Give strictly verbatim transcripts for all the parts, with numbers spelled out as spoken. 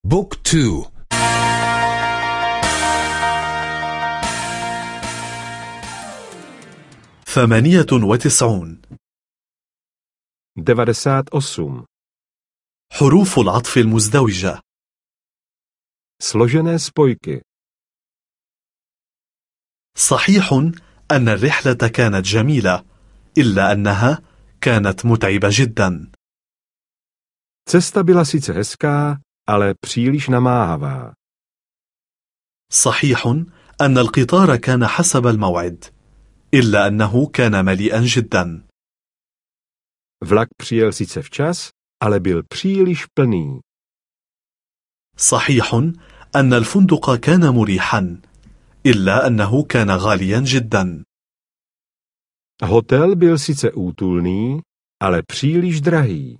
بوك تو. ثمانية وتسعون. devadesát osm. حروف العطف المزدوجة. složené spojky. صحيح أن الرحلة كانت جميلة، إلا أنها كانت متعبة جدا. Cesta byla sice hezká, ale příliš namáhavá. صحيح أن القطار كان حسب الموعد، إلا أنه كان مليئا جدا. Vlak přijel sice včas, ale byl příliš plný. صحيح أن الفندق كان مريحا، إلا أنه كان غاليا جدا. Hotel byl sice útulný, ale příliš drahý.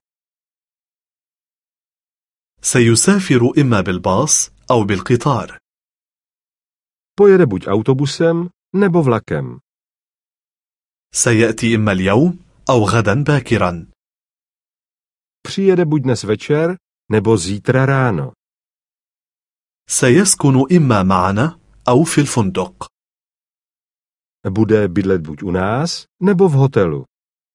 سيسافر إما بالباص أو بالقطار. Pojede buď autobusem, nebo vlakem. سيأتي إما اليوم أو غدا باكرا. Přijede buď dnes večer, nebo zítra ráno. سيسكن إما معنا أو في الفندق. Bude bydlet buď u nás, nebo v hotelu.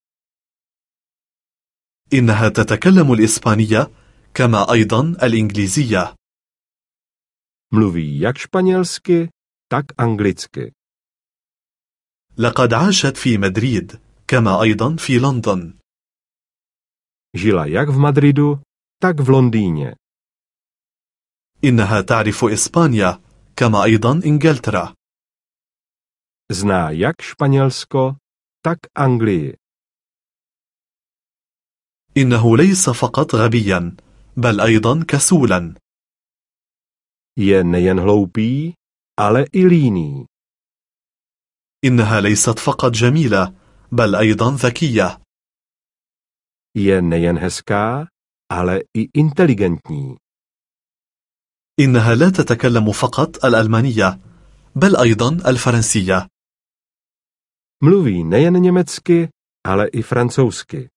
إنها تتكلم الإسبانية كما أيضا الإنجليزية. Mluví jak španělsky, tak anglicky. لقد عاشت في مدريد كما أيضا في لندن. Žila jak v Madridu, tak v Londýně. إنها تعرف إسبانيا كما أيضا إنجلترا. Zná jak Španělsko, tak Anglii. إنه ليس فقط غبيا، بل أيضا كسولا. Je nejen hloupý, ale i líný. إنها ليست فقط جميلة، بل أيضا ذكية. Je nejen hezká, ale i inteligentní. إنها لا تتكلم فقط الألمانية، بل أيضا الفرنسية. Mluví nejen německy, ale i francouzsky.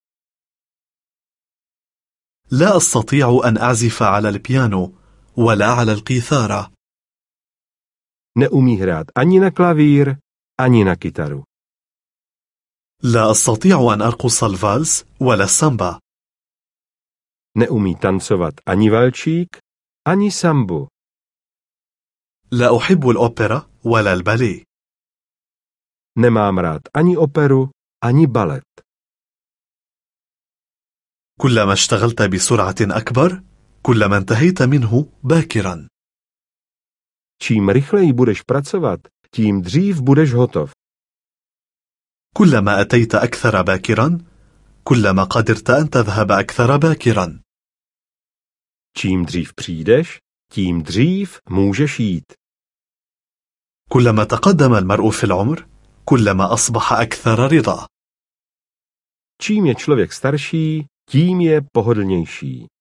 لا أستطيع أن أعزف على البيانو ولا على القيثارة. Neumí hrát ani na klavír, ani na kytaru. لا أستطيع أن أرقص الفالس ولا السامبا. Neumí tancovat ani valčík, ani sambu. لا أحب الأوبرا ولا الباليه. Nemám rád ani operu, ani balet. كلما اشتغلت بسرعة أكبر، كلما انتهيت منه باكرا. Čím rychleji budeš pracovat, tím dřív budeš hotov. كلما أتيت أكثر باكرا، كلما قدرت أن تذهب أكثر باكرا. Čím dřív přijdeš, tím dřív můžeš jít. كلما تقدم المرء في العمر، كلما أصبح أكثر رضا. Čím je člověk starší, tím je pohodlnější.